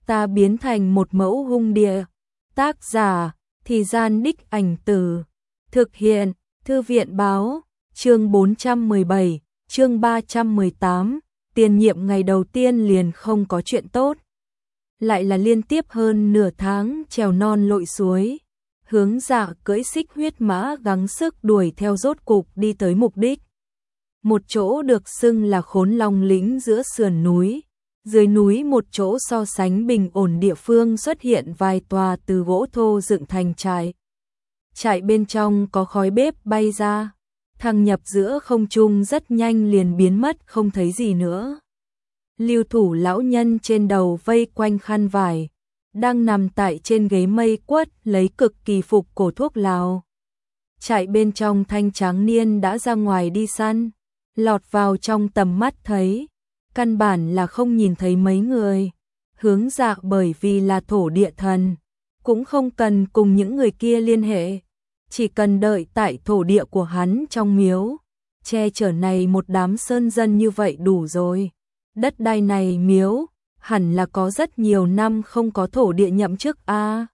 ta biến thành một mẫu hung địa. Tác giả, Thì Gian Đích Ảnh Từ. Thực hiện, Thư viện Báo. Chương 417, chương 318. Tiền nhiệm ngày đầu tiên liền không có chuyện tốt. Lại là liên tiếp hơn nửa tháng trèo non lội suối. Hướng Dạ cưỡi xích huyết mã gắng sức đuổi theo, rốt cục đi tới mục đích. Một chỗ được xưng là Khốn Long Lĩnh giữa sườn núi. Dưới núi một chỗ so sánh bình ổn địa phương xuất hiện vài tòa từ gỗ thô dựng thành trại. Trại bên trong có khói bếp bay ra, thăng nhập giữa không trung rất nhanh liền biến mất không thấy gì nữa. Lưu thủ lão nhân trên đầu vây quanh khăn vải, đang nằm tại trên ghế mây quất lấy cực kỳ phục cổ thuốc lào. Trại bên trong thanh tráng niên đã ra ngoài đi săn, lọt vào trong tầm mắt thấy, căn bản là không nhìn thấy mấy người. Hướng Dạ bởi vì là thổ địa thần, cũng không cần cùng những người kia liên hệ, chỉ cần đợi tại thổ địa của hắn trong miếu, che chở này một đám sơn dân như vậy đủ rồi. Đất đai này miếu, hẳn là có rất nhiều năm không có thổ địa nhậm chức a.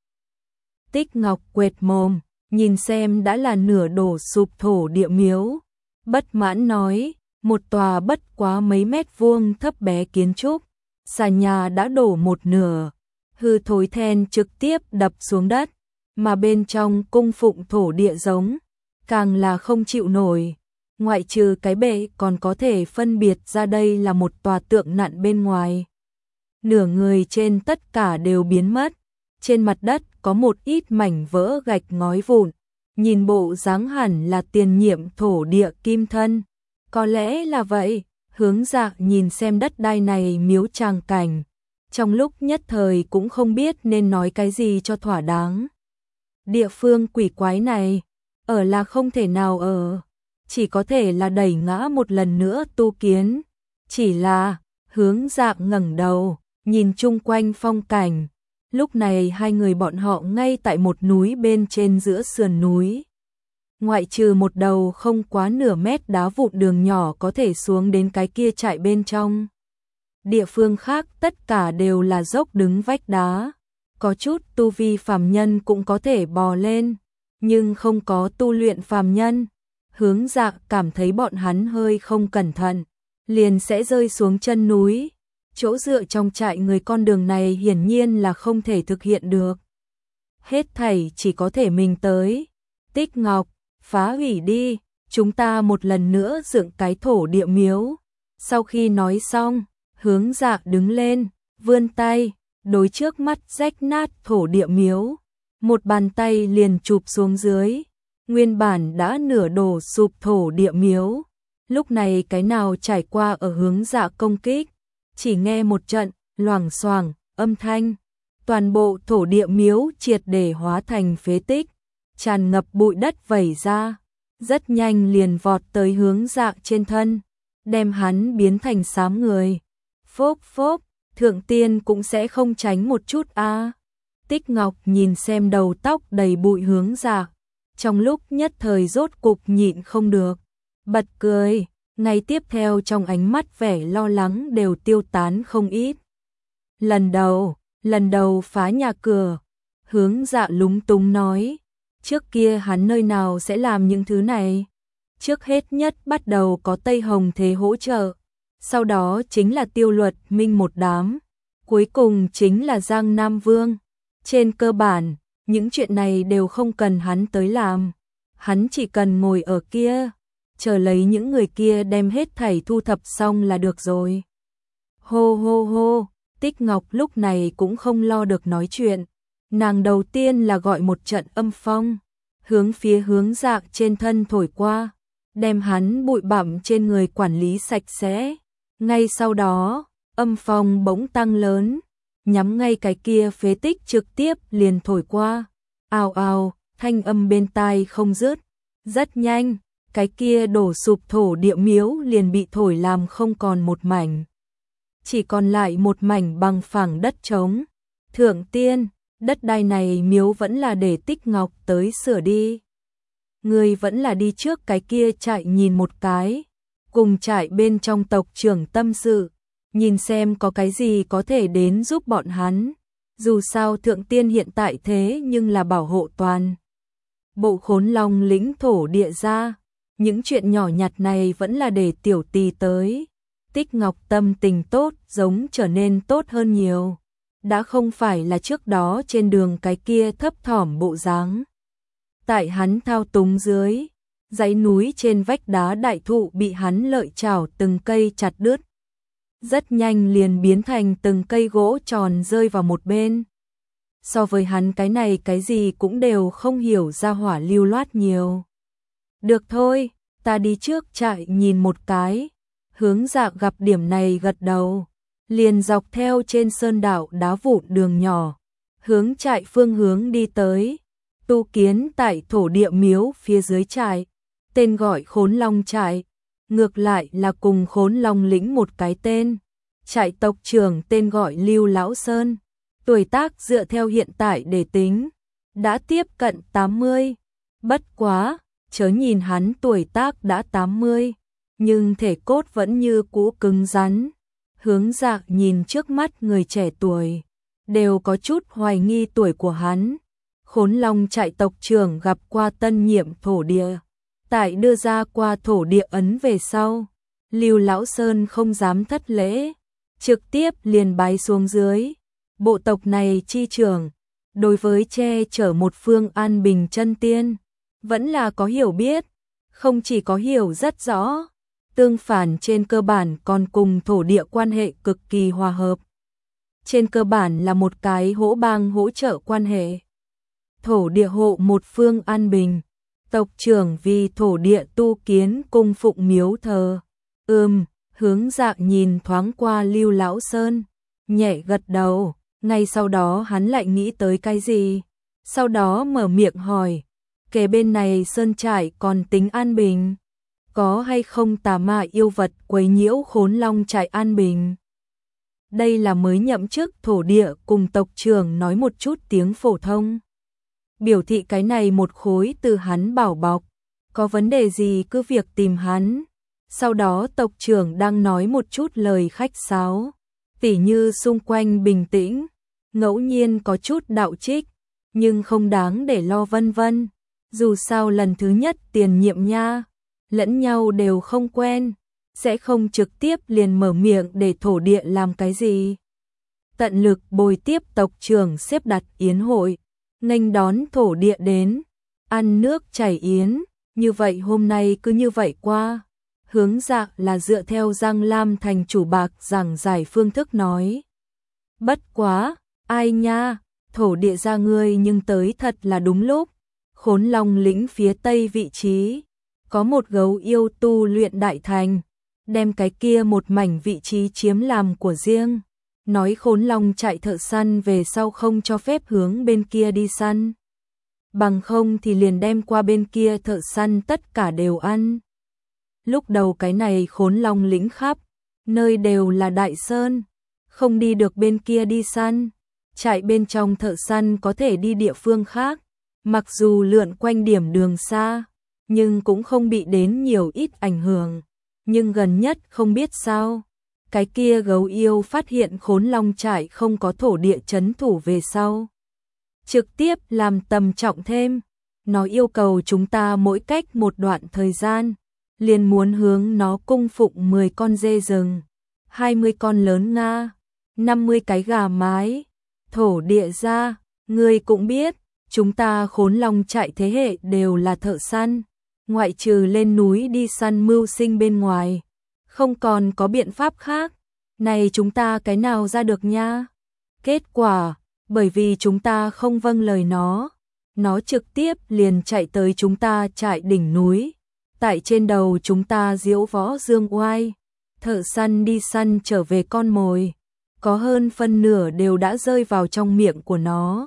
Tích Ngọc quệt mồm, nhìn xem đã là nửa đổ sụp thổ địa miếu, bất mãn nói, một tòa bất quá mấy mét vuông thấp bé kiến trúc, xà nhà đã đổ một nửa, hư thối then trực tiếp đập xuống đất, mà bên trong cung phụng thổ địa giống, càng là không chịu nổi. Ngoại trừ cái bệ còn có thể phân biệt ra đây là một tòa tượng nặn bên ngoài. Nửa người trên tất cả đều biến mất, trên mặt đất có một ít mảnh vỡ gạch ngói vụn, nhìn bộ dáng hẳn là tiền nhiệm thổ địa kim thân. Có lẽ là vậy. Hướng Dạ nhìn xem đất đai này miếu tràng cảnh, trong lúc nhất thời cũng không biết nên nói cái gì cho thỏa đáng. Địa phương quỷ quái này, ở là không thể nào ở, chỉ có thể là đẩy ngã một lần nữa tu kiến. Chỉ là, Hướng Dạ ngẩng đầu, nhìn chung quanh phong cảnh. Lúc này hai người bọn họ ngay tại một núi bên trên giữa sườn núi. Ngoại trừ một đầu không quá nửa mét đá vụn đường nhỏ có thể xuống đến cái kia trại bên trong. Địa phương khác tất cả đều là dốc đứng vách đá. Có chút tu vi phàm nhân cũng có thể bò lên, nhưng không có tu luyện phàm nhân. Hướng Dạ cảm thấy bọn hắn hơi không cẩn thận, liền sẽ rơi xuống chân núi. Chỗ dựa trong trại người con đường này hiển nhiên là không thể thực hiện được. Hết thảy chỉ có thể mình tới. Tích Ngọc, phá hủy đi, chúng ta một lần nữa dựng cái thổ địa miếu. Sau khi nói xong, Hướng Dạ đứng lên, vươn tay, đối trước mắt rách nát thổ địa miếu. Một bàn tay liền chụp xuống dưới, nguyên bản đã nửa đổ sụp thổ địa miếu. Lúc này cái nào trải qua ở Hướng Dạ công kích, chỉ nghe một trận loảng xoảng âm thanh, toàn bộ thổ địa miếu triệt để hóa thành phế tích, tràn ngập bụi đất vẩy ra, rất nhanh liền vọt tới Hướng Dạ trên thân, đem hắn biến thành xám người. Phốp phốp, thượng tiên cũng sẽ không tránh một chút a. Tích Ngọc nhìn xem đầu tóc đầy bụi Hướng Dạ, trong lúc nhất thời rốt cục nhịn không được, bật cười. Ngay tiếp theo trong ánh mắt vẻ lo lắng đều tiêu tán không ít. Lần đầu phá nhà cửa, Hướng Dạ lúng túng nói, trước kia hắn nơi nào sẽ làm những thứ này. Trước hết nhất bắt đầu có Tây Hồng Thế hỗ trợ, sau đó chính là Tiêu Luật Minh một đám, cuối cùng chính là Giang Nam Vương. Trên cơ bản, những chuyện này đều không cần hắn tới làm, hắn chỉ cần ngồi ở kia, chờ lấy những người kia đem hết thảy thu thập xong là được rồi. Hô hô hô, Tích Ngọc lúc này cũng không lo được nói chuyện. Nàng đầu tiên là gọi một trận âm phong, hướng phía Hướng Dạ trên thân thổi qua, đem hắn bụi bặm trên người quản lý sạch sẽ. Ngay sau đó, âm phong bỗng tăng lớn, nhắm ngay cái kia phế tích trực tiếp liền thổi qua. Ào ào, thanh âm bên tai không dứt. Rất nhanh, cái kia đổ sụp thổ địa miếu liền bị thổi làm không còn một mảnh. Chỉ còn lại một mảnh bằng phẳng đất trống. Thượng tiên, đất đai này miếu vẫn là để Tích Ngọc tới sửa đi. Người vẫn là đi trước cái kia trại nhìn một cái, cùng trại bên trong tộc trưởng tâm sự, nhìn xem có cái gì có thể đến giúp bọn hắn. Dù sao thượng tiên hiện tại thế nhưng là bảo hộ toàn bộ Khốn Long lĩnh thổ địa ra, những chuyện nhỏ nhặt này vẫn là để tiểu tỳ tới. Tích Ngọc tâm tình tốt giống trở nên tốt hơn nhiều, đã không phải là trước đó trên đường cái kia thấp thỏm bộ dáng. Tại hắn thao túng dưới, dãy núi trên vách đá đại thụ bị hắn lợi chảo từng cây chặt đứt. Rất nhanh liền biến thành từng cây gỗ tròn rơi vào một bên. So với hắn cái này cái gì cũng đều không hiểu ra hỏa lưu loát nhiều. Được thôi, ta đi trước trại nhìn một cái. Hướng Dạ gặp điểm này gật đầu, liền dọc theo trên sơn đảo đá vụn đường nhỏ, hướng trại phương hướng đi tới. Tu kiến tại thổ địa miếu phía dưới trại, tên gọi Khốn Long trại, ngược lại là cùng Khốn Long lĩnh một cái tên. Trại tộc trưởng tên gọi Lưu Lão Sơn, tuổi tác dựa theo hiện tại để tính, đã tiếp cận 80. Bất quá, chớ nhìn hắn tuổi tác đã 80, nhưng thể cốt vẫn như cũ cứng rắn. Hướng Dạ nhìn trước mắt người trẻ tuổi, đều có chút hoài nghi tuổi của hắn. Khốn Long trại tộc trưởng gặp qua tân nhiệm thổ địa, tại đưa ra qua thổ địa ấn về sau, Lưu Lão Sơn không dám thất lễ, trực tiếp liền bái xuống dưới. Bộ tộc này chi trưởng, đối với che chở một phương an bình chân tiên, vẫn là có hiểu biết, không chỉ có hiểu rất rõ, tương phản trên cơ bản còn cùng thổ địa quan hệ cực kỳ hòa hợp. Trên cơ bản là một cái hỗ bang hỗ trợ quan hệ. Thổ địa hộ một phương an bình, tộc trưởng vì thổ địa tu kiến cung phụng miếu thờ. Hướng Dạ nhìn thoáng qua Lưu Lão Sơn, nhẹ gật đầu, ngay sau đó hắn lại nghĩ tới cái gì, sau đó mở miệng hỏi, kể bên này sơn trại còn tính an bình, có hay không tà ma yêu vật quấy nhiễu Khốn Long trại an bình? Đây là mới nhậm chức thổ địa cùng tộc trưởng nói một chút tiếng phổ thông, biểu thị cái này một khối từ hắn bảo bọc, có vấn đề gì cứ việc tìm hắn. Sau đó tộc trưởng đang nói một chút lời khách sáo, tỉ như xung quanh bình tĩnh, ngẫu nhiên có chút đạo trích, nhưng không đáng để lo vân vân. Dù sao lần thứ nhất tiền nhiệm nha, lẫn nhau đều không quen, sẽ không trực tiếp liền mở miệng để thổ địa làm cái gì. Tận lực bồi tiếp tộc trưởng xếp đặt yến hội, nghênh đón thổ địa đến, ăn nước chảy yến, như vậy hôm nay cứ như vậy qua. Hướng Dạ là dựa theo Giang Lam thành chủ bạc giảng giải phương thức nói. Bất quá, ai nha, thổ địa ra ngươi nhưng tới thật là đúng lúc. Khốn Long lĩnh phía tây vị trí, có một gấu yêu tu luyện đại thành, đem cái kia một mảnh vị trí chiếm làm của riêng. Nói Khốn Long chạy thợ săn về sau không cho phép hướng bên kia đi săn. Bằng không thì liền đem qua bên kia thợ săn tất cả đều ăn. Lúc đầu cái này Khốn Long lĩnh khắp nơi đều là đại sơn, không đi được bên kia đi săn, chạy bên trong thợ săn có thể đi địa phương khác, mặc dù lượn quanh điểm đường xa, nhưng cũng không bị đến nhiều ít ảnh hưởng. Nhưng gần nhất không biết sao, cái kia gấu yêu phát hiện Khốn Long trại không có thổ địa trấn thủ về sau, trực tiếp làm tầm trọng thêm, nó yêu cầu chúng ta mỗi cách một đoạn thời gian liền muốn hướng nó cung phụng 10 con dê rừng, 20 con lớn Nga, 50 cái gà mái. Thổ địa ra, ngươi cũng biết, chúng ta Khốn Long trại thế hệ đều là thợ săn, ngoại trừ lên núi đi săn mưu sinh bên ngoài, không còn có biện pháp khác. Này chúng ta cái nào ra được nha? Kết quả, bởi vì chúng ta không vâng lời nó trực tiếp liền chạy tới chúng ta trại đỉnh núi. Tại trên đầu chúng ta diễu võ dương oai, thợ săn đi săn trở về con mồi, có hơn phân nửa đều đã rơi vào trong miệng của nó.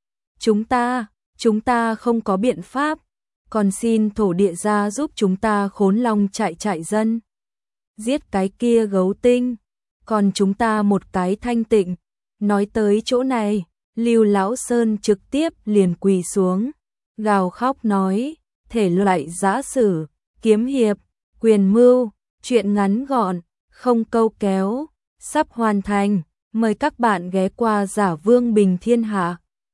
Chúng ta không có biện pháp, còn xin thổ địa ra giúp chúng ta Khốn Long trại dân. Giết cái kia gấu tinh, còn chúng ta một cái thanh tịnh. Nói tới chỗ này, Lưu Lão Sơn trực tiếp liền quỳ xuống, gào khóc nói, thể loại giã sử, kiếm hiệp, quyền mưu, chuyện ngắn gọn, không câu kéo, sắp hoàn thành, Mời các bạn ghé qua Giả Vương Bình Thiên Hạ.